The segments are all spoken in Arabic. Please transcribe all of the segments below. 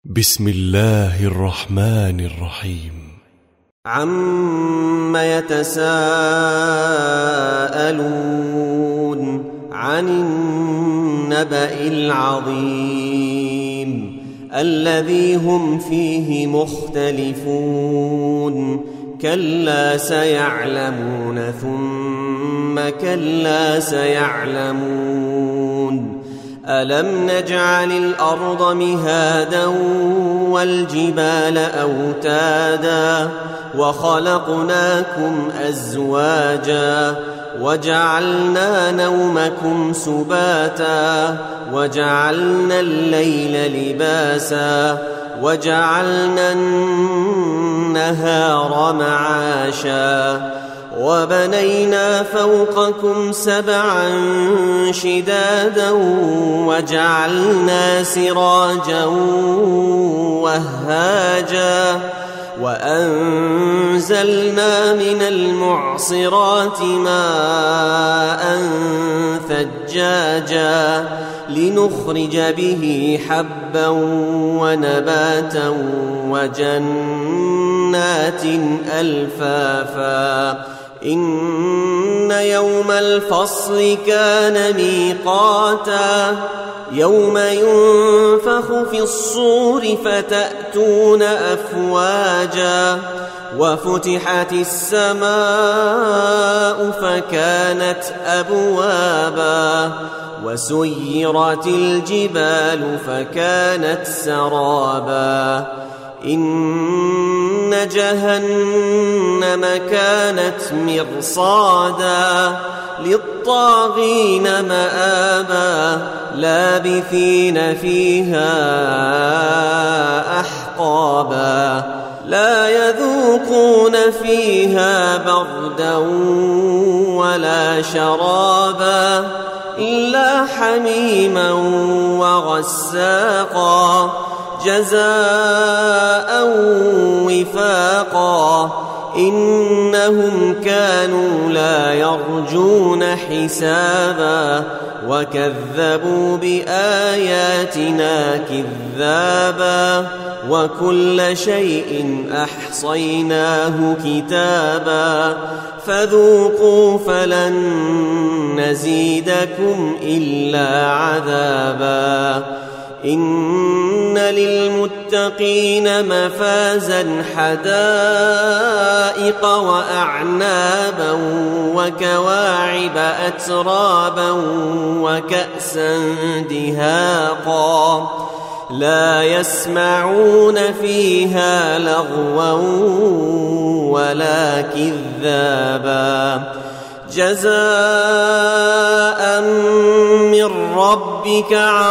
بسم الله الرحمن الرحيم. عم يتساءلون عن النبأ العظيم الذي هم فيه مختلفون كلا سيعلمون ثم كلا سيعلمون ألم نجعل الأرض مهادا والجبال أوتادا وخلقناكم أزواجا وجعلنا نومكم سباتا وجعلنا الليل لباسا وجعلنا النهار معاشا وبنينا فوقكم سبعا شدادا وجعلنا سراجا وهاجا وأنزلنا من المعصرات ماء ثجاجا لنخرج به حبا ونباتا وجنات ألفافا إن يوم الفصل كان ميقاتا يوم ينفخ في الصور فتأتون أفواجا وفتحت السماء فكانت أبوابا وسيرت الجبال فكانت سرابا إن جهنم كانت مرصادا للطاغين مآبا لابثين فيها أحقابا لا يذوقون فيها بردا ولا شرابا إلا حميما وغساقا جزاء وفاقا إنهم كانوا لا يرجون حسابا وكذبوا بآياتنا كذابا وكل شيء أحصيناه كتابا فذوقوا فلن نزيدكم إلا عذابا إن للمتقين مفازا حدائق وأعنابا وكواعب أترابا وكأسا دهاقا لا يسمعون فيها لغوا ولا كذابا جزاء من ربك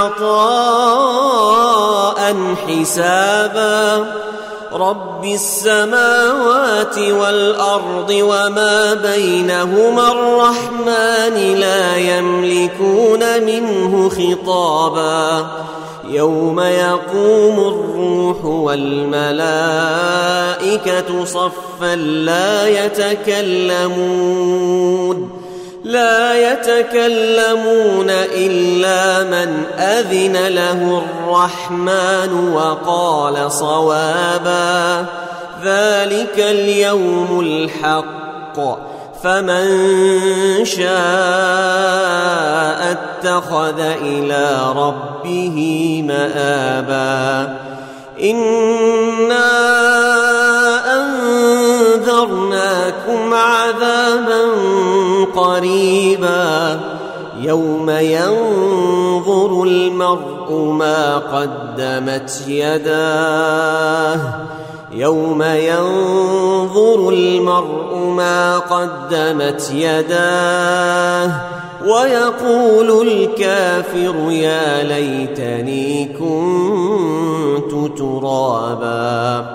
عطاء حسابا رب السماوات والأرض وما بينهما الرحمن لا يملكون منه خطابا يوم يقوم الروح والملائكة صفا لا يتكلمون إلا من أذن له الرحمن وقال صوابا ذلك اليوم الحق فمن شاء اتخذ إلى ربه مآبا إنا أنذرناكم عذابا قريبا يوم ينظر المرء ما قدمت يداه ويقول الكافر يا ليتني كنت ترابا